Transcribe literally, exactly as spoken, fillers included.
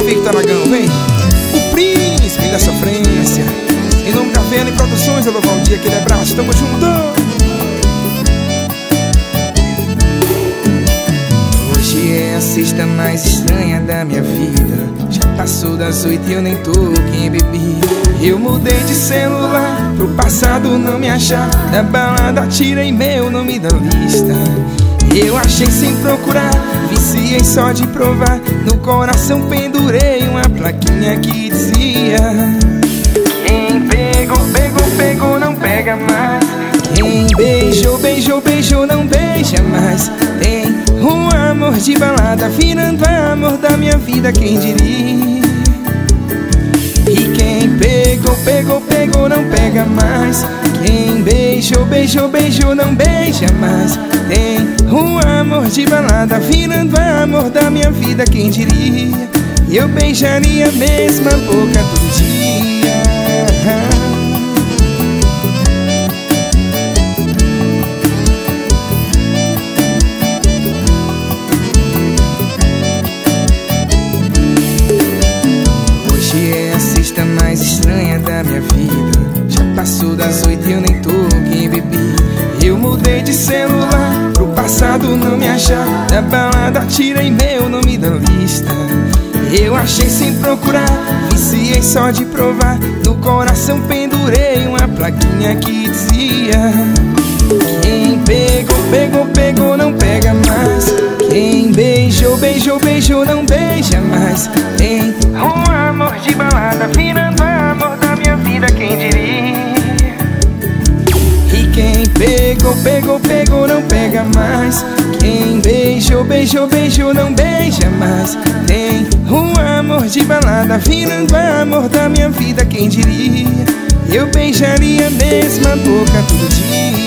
Victor Aragão, vem. O príncipe da sofrência. Em nome da Vena e Produções, alô Valdir, aquele abraço, tamo junto. Hoje é a sexta mais estranha da minha vida. Já passou das oito e eu nem tô quem bebi. Eu mudei de celular pro passado não me achar. Da balada tirei meu nome da lista. Eu achei sem procurar, viciei só de provar. No coração pendurei uma plaquinha que dizia: quem pegou, pegou, pegou, não pega mais. Quem beijou, beijou, beijou, não beija mais. Tem um amor de balada virando amor da minha vida, quem diria? E quem pegou, pegou, pegou, não pega mais. Quem beijou, beijou, beijou, não beija mais. Tem um amor de balada virando amor da minha vida, quem diria? Eu beijaria a mesma boca todo dia. Hoje é a sexta mais estranha da minha vida. Já passou das oito e eu nem tô quem bebi. Eu mudei de celular pro passado não me achar. Da balada tirei meu nome da lista. Eu achei sem procurar, viciei só de provar. No coração pendurei uma plaquinha que dizia: quem pegou, pegou, pegou, não pega mais. Quem beijou, beijou, beijou, não beija mais. Tem um amor de balada virando amor da minha vida, quem diria? E quem pegou, pegou, pegou, não pega mais. Quem beijou, beijou, beijou, não beija mais. Tem um amor de balada virando amor da minha vida, quem diria? Eu beijaria a mesma boca todo dia.